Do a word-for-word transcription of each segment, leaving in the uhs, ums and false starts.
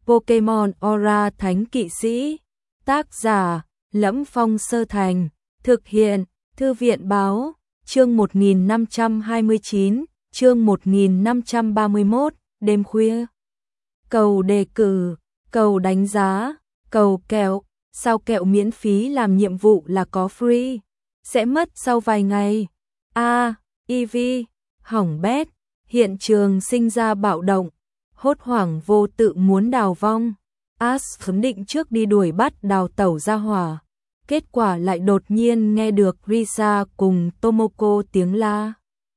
Pokemon Aura Thánh Kỵ Sĩ. Tác giả: Lẫm Phong Sơ Thành. Thực hiện: Thư viện báo. Chương một nghìn năm trăm hai mươi chín, chương một nghìn năm trăm ba mươi mốt, đêm khuya. Cầu đề cử, cầu đánh giá, cầu kẹo. Sao kẹo miễn phí làm nhiệm vụ là có free? Sẽ mất sau vài ngày. A, à, Eevee, hỏng bét. Hiện trường sinh ra bạo động. Hốt hoảng vô tự muốn đào vong. Ash khấn định trước đi đuổi bắt đào tẩu ra hỏa. Kết quả lại đột nhiên nghe được Risa cùng Tomoko tiếng la.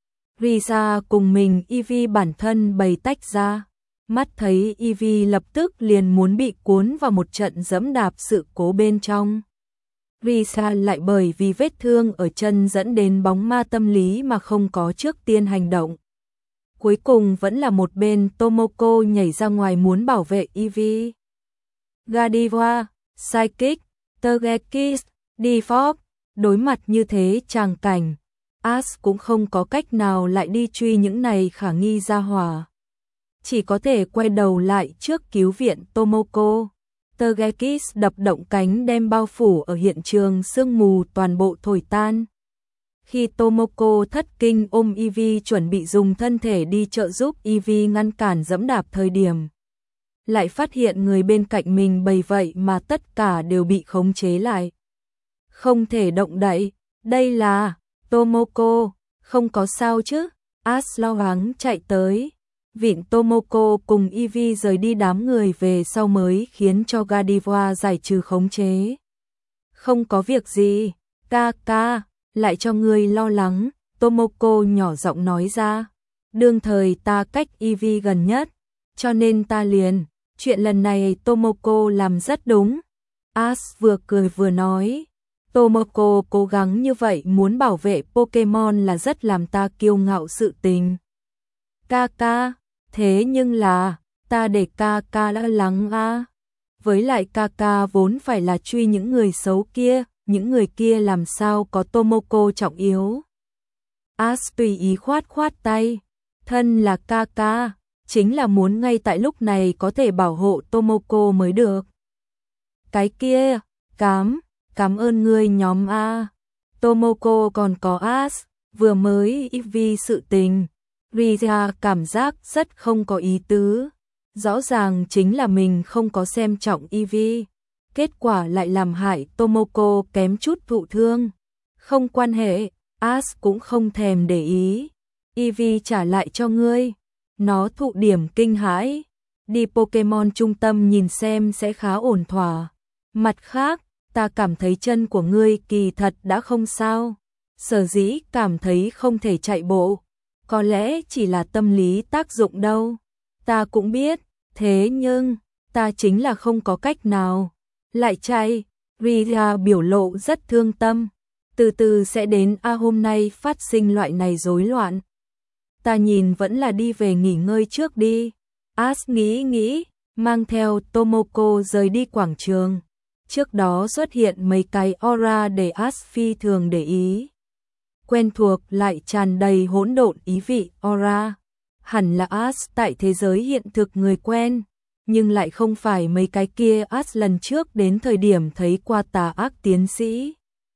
Risa cùng mình Eevee bản thân bày tách ra. Mắt thấy Eevee lập tức liền muốn bị cuốn vào một trận dẫm đạp sự cố bên trong. Risa lại bởi vì vết thương ở chân dẫn đến bóng ma tâm lý mà không có trước tiên hành động. Cuối cùng vẫn là một bên Tomoko nhảy ra ngoài muốn bảo vệ Eevee. Gardevoir, Psychic, Togekiss, Default, đối mặt như thế tràng cảnh, Ash cũng không có cách nào lại đi truy những này khả nghi ra hỏa. Chỉ có thể quay đầu lại trước cứu viện Tomoko. Togekiss đập động cánh đem bao phủ ở hiện trường sương mù toàn bộ thổi tan. Khi Tomoko thất kinh ôm Eevee chuẩn bị dùng thân thể đi trợ giúp Eevee ngăn cản dẫm đạp thời điểm, lại phát hiện người bên cạnh mình bầy vậy mà tất cả đều bị khống chế lại. Không thể động đậy, đây là Tomoko, không có sao chứ? Ash lo lắng chạy tới, vịn Tomoko cùng Eevee rời đi đám người về sau mới khiến cho Gardevoir giải trừ khống chế. Không có việc gì, ca ca, lại cho người lo lắng, Tomoko nhỏ giọng nói ra. Đương thời ta cách Eevee gần nhất, cho nên ta liền, chuyện lần này Tomoko làm rất đúng. Ash vừa cười vừa nói, Tomoko cố gắng như vậy muốn bảo vệ Pokemon là rất làm ta kiêu ngạo sự tình. Ca ca, thế nhưng là, ta để ca ca lo lắng a. Với lại ca ca vốn phải là truy những người xấu kia, những người kia làm sao có Tomoko trọng yếu. Ash tùy ý khoát khoát tay, thân là ca ca, chính là muốn ngay tại lúc này có thể bảo hộ Tomoko mới được. Cái kia, cám, cảm ơn ngươi nhóm A. Tomoko còn có Ash, vừa mới Eevee sự tình. Risa cảm giác rất không có ý tứ. Rõ ràng chính là mình không có xem trọng Eevee. Kết quả lại làm hại Tomoko kém chút thụ thương. Không quan hệ, Ash cũng không thèm để ý. Eevee trả lại cho ngươi. Nó thụ điểm kinh hãi. Đi Pokemon trung tâm nhìn xem sẽ khá ổn thỏa. Mặt khác, ta cảm thấy chân của ngươi kỳ thật đã không sao. Sở dĩ cảm thấy không thể chạy bộ. Có lẽ chỉ là tâm lý tác dụng đâu. Ta cũng biết, thế nhưng, ta chính là không có cách nào. Lại chạy, Rita biểu lộ rất thương tâm. Từ từ sẽ đến a hôm nay phát sinh loại này rối loạn. Ta nhìn vẫn là đi về nghỉ ngơi trước đi. Ash nghĩ nghĩ, mang theo Tomoko rời đi quảng trường. Trước đó xuất hiện mấy cái aura để Ash phi thường để ý. Quen thuộc lại tràn đầy hỗn độn ý vị aura. Hẳn là Ash tại thế giới hiện thực người quen, nhưng lại không phải mấy cái kia Ash lần trước đến thời điểm thấy qua tà ác tiến sĩ,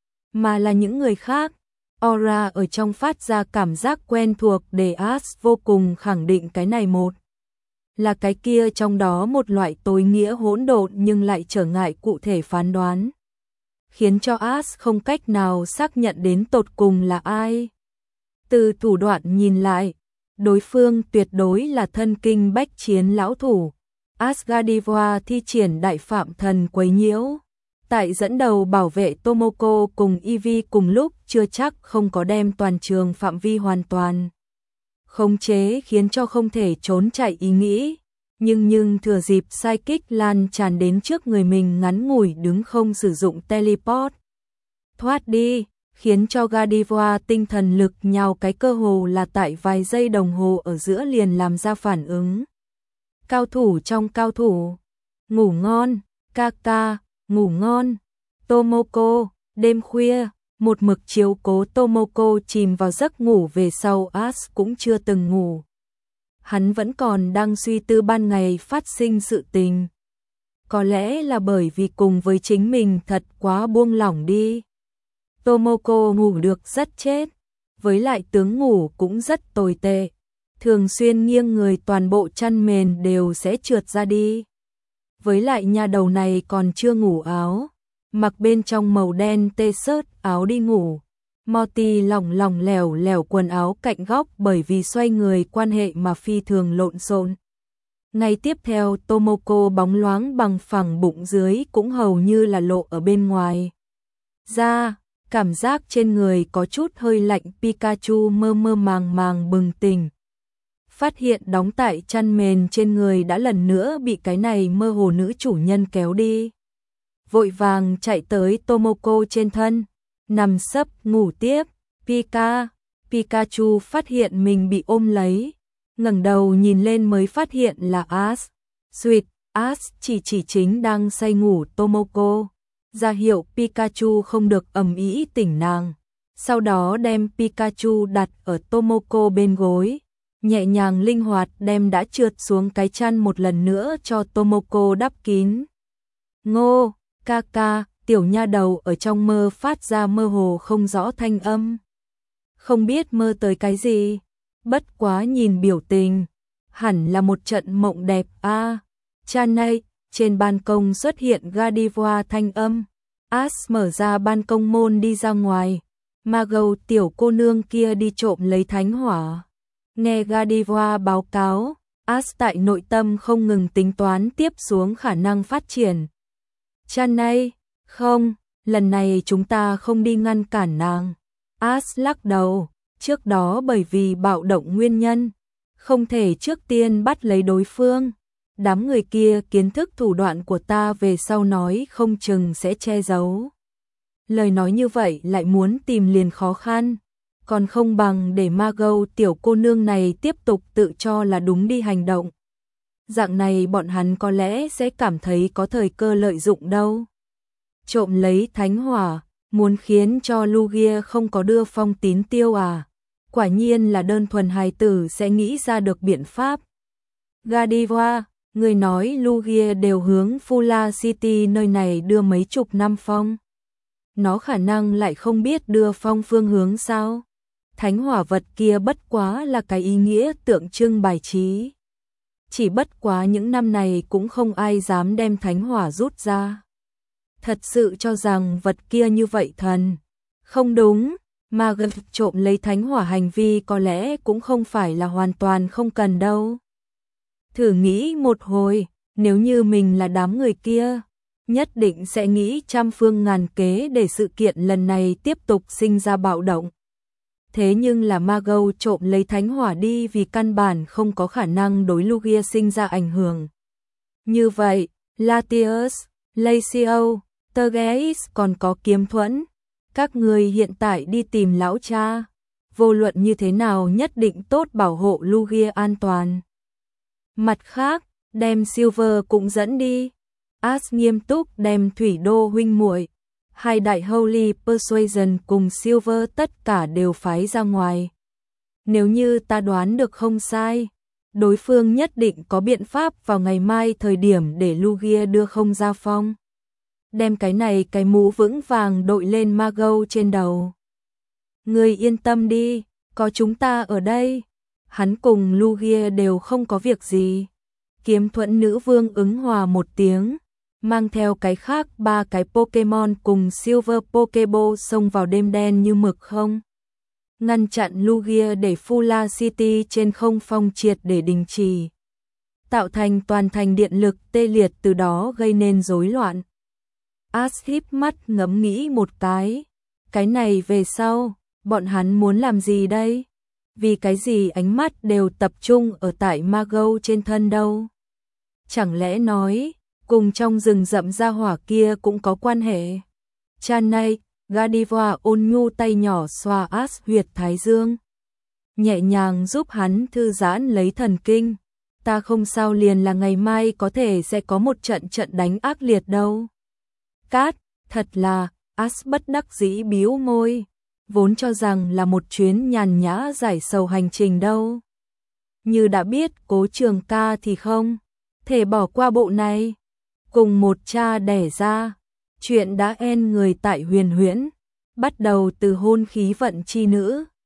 mà là những người khác. Aura ở trong phát ra cảm giác quen thuộc để Ash vô cùng khẳng định cái này một là cái kia trong đó một loại tối nghĩa hỗn độn nhưng lại trở ngại cụ thể phán đoán, khiến cho Ash không cách nào xác nhận đến tột cùng là ai. Từ thủ đoạn nhìn lại, đối phương tuyệt đối là thân kinh bách chiến lão thủ. Ash Gardevoir thi triển đại phạm thần quấy nhiễu, tại dẫn đầu bảo vệ Tomoko cùng Eevee cùng lúc chưa chắc không có đem toàn trường phạm vi hoàn toàn khống chế, khiến cho không thể trốn chạy ý nghĩ, nhưng nhưng thừa dịp Psychic lan tràn đến trước người mình ngắn ngủi đứng không sử dụng teleport thoát đi, khiến cho Gardevoir tinh thần lực nhào cái cơ hồ là tại vài giây đồng hồ ở giữa liền làm ra phản ứng. Cao thủ trong cao thủ, ngủ ngon, Kaka, ngủ ngon. Tomoko, đêm khuya, một mực chiếu cố Tomoko chìm vào giấc ngủ về sau Ash cũng chưa từng ngủ. Hắn vẫn còn đang suy tư ban ngày phát sinh sự tình. có lẽ là bởi vì cùng với chính mình thật quá buông lỏng đi. Tomoko ngủ được rất chết, với lại tướng ngủ cũng rất tồi tệ, thường xuyên nghiêng người toàn bộ chăn mền đều sẽ trượt ra đi. Với lại nha đầu này còn chưa ngủ áo, mặc bên trong màu đen t-shirt áo đi ngủ. Morty lỏng lỏng lẻo lẻo quần áo cạnh góc bởi vì xoay người quan hệ mà phi thường lộn xộn. Ngay tiếp theo Tomoko bóng loáng bằng phẳng bụng dưới cũng hầu như là lộ ở bên ngoài. Ra, cảm giác trên người có chút hơi lạnh. Pikachu mơ mơ màng màng bừng tỉnh. Phát hiện đóng tại chăn mền trên người đã lần nữa bị cái này mơ hồ nữ chủ nhân kéo đi. Vội vàng chạy tới Tomoko trên thân, nằm sấp ngủ tiếp. Pika, Pikachu phát hiện mình bị ôm lấy, ngẩng đầu nhìn lên mới phát hiện là Ash. Sweet, Ash chỉ chỉ chính đang say ngủ Tomoko, ra hiệu Pikachu không được ầm ĩ tỉnh nàng. Sau đó đem Pikachu đặt ở Tomoko bên gối, nhẹ nhàng linh hoạt đem đã trượt xuống cái chăn một lần nữa cho Tomoko đắp kín. Ngô, ca ca, tiểu nha đầu ở trong mơ phát ra mơ hồ không rõ thanh âm. Không biết mơ tới cái gì, bất quá nhìn biểu tình, hẳn là một trận mộng đẹp a. À, cha này, trên ban công xuất hiện Gardevoir thanh âm. Ash mở ra ban công môn đi ra ngoài. Margot tiểu cô nương kia đi trộm lấy thánh hỏa. Nghe Gardevoir báo cáo, Ash tại nội tâm không ngừng tính toán tiếp xuống khả năng phát triển. Cha này, không, lần này chúng ta không đi ngăn cản nàng. Ash lắc đầu, trước đó bởi vì bạo động nguyên nhân, không thể trước tiên bắt lấy đối phương. Đám người kia kiến thức thủ đoạn của ta về sau nói không chừng sẽ che giấu. Lời nói như vậy lại muốn tìm liền khó khăn, còn không bằng để Margot tiểu cô nương này tiếp tục tự cho là đúng đi hành động. Dạng này bọn hắn có lẽ sẽ cảm thấy có thời cơ lợi dụng đâu. Trộm lấy thánh hỏa, muốn khiến cho Lugia không có đưa phong tín tiêu à? Quả nhiên là đơn thuần hài tử sẽ nghĩ ra được biện pháp. Gardevoir, người nói Lugia đều hướng Fula City nơi này đưa mấy chục năm phong. Nó khả năng lại không biết đưa phong phương hướng sao? Thánh hỏa vật kia bất quá là cái ý nghĩa tượng trưng bài trí. Chỉ bất quá những năm này cũng không ai dám đem thánh hỏa rút ra. Thật sự cho rằng vật kia như vậy thần. Không đúng, mà gần trộm lấy thánh hỏa hành vi có lẽ cũng không phải là hoàn toàn không cần đâu. Thử nghĩ một hồi, nếu như mình là đám người kia, nhất định sẽ nghĩ trăm phương ngàn kế để sự kiện lần này tiếp tục sinh ra bạo động. Thế nhưng là Margot trộm lấy thánh hỏa đi vì căn bản không có khả năng đối Lugia sinh ra ảnh hưởng. Như vậy, Latios, Lacio, Tergeis còn có kiếm thuẫn. Các người hiện tại đi tìm lão cha, vô luận như thế nào nhất định tốt bảo hộ Lugia an toàn. Mặt khác, đem Silver cũng dẫn đi. Ash nghiêm túc đem Thủy Đô huynh muội, hai đại Holy Persuasion cùng Silver tất cả đều phái ra ngoài. Nếu như ta đoán được không sai, đối phương nhất định có biện pháp vào ngày mai thời điểm để Lugia đưa không ra phong. Đem cái này cái mũ vững vàng đội lên Margot trên đầu. Người yên tâm đi, có chúng ta ở đây. Hắn cùng Lugia đều không có việc gì. Kiếm thuẫn nữ vương ứng hòa một tiếng, mang theo cái khác ba cái Pokemon cùng Silver Pokeball xông vào đêm đen như mực không. Ngăn chặn Lugia để Fula City trên không phong triệt để đình chỉ. Tạo thành toàn thành điện lực tê liệt từ đó gây nên rối loạn. Ash híp mắt ngẫm nghĩ một cái. Cái này về sau, bọn hắn muốn làm gì đây? Vì cái gì ánh mắt đều tập trung ở tại Margot trên thân đâu? Chẳng lẽ nói, cùng trong rừng rậm ra hỏa kia cũng có quan hệ? Cha này, Gardevoir ôn nhu tay nhỏ xoa Ash huyệt thái dương, nhẹ nhàng giúp hắn thư giãn lấy thần kinh. Ta không sao liền là ngày mai có thể sẽ có một trận trận đánh ác liệt đâu. Cát, thật là, Ash bất đắc dĩ bĩu môi, vốn cho rằng là một chuyến nhàn nhã giải sầu hành trình đâu. Như đã biết Cố Trường ca thì không thể bỏ qua bộ này. cùng một cha đẻ ra. Chuyện đã en người tại Huyền Huyễn, bắt đầu từ hôn khí vận chi nữ,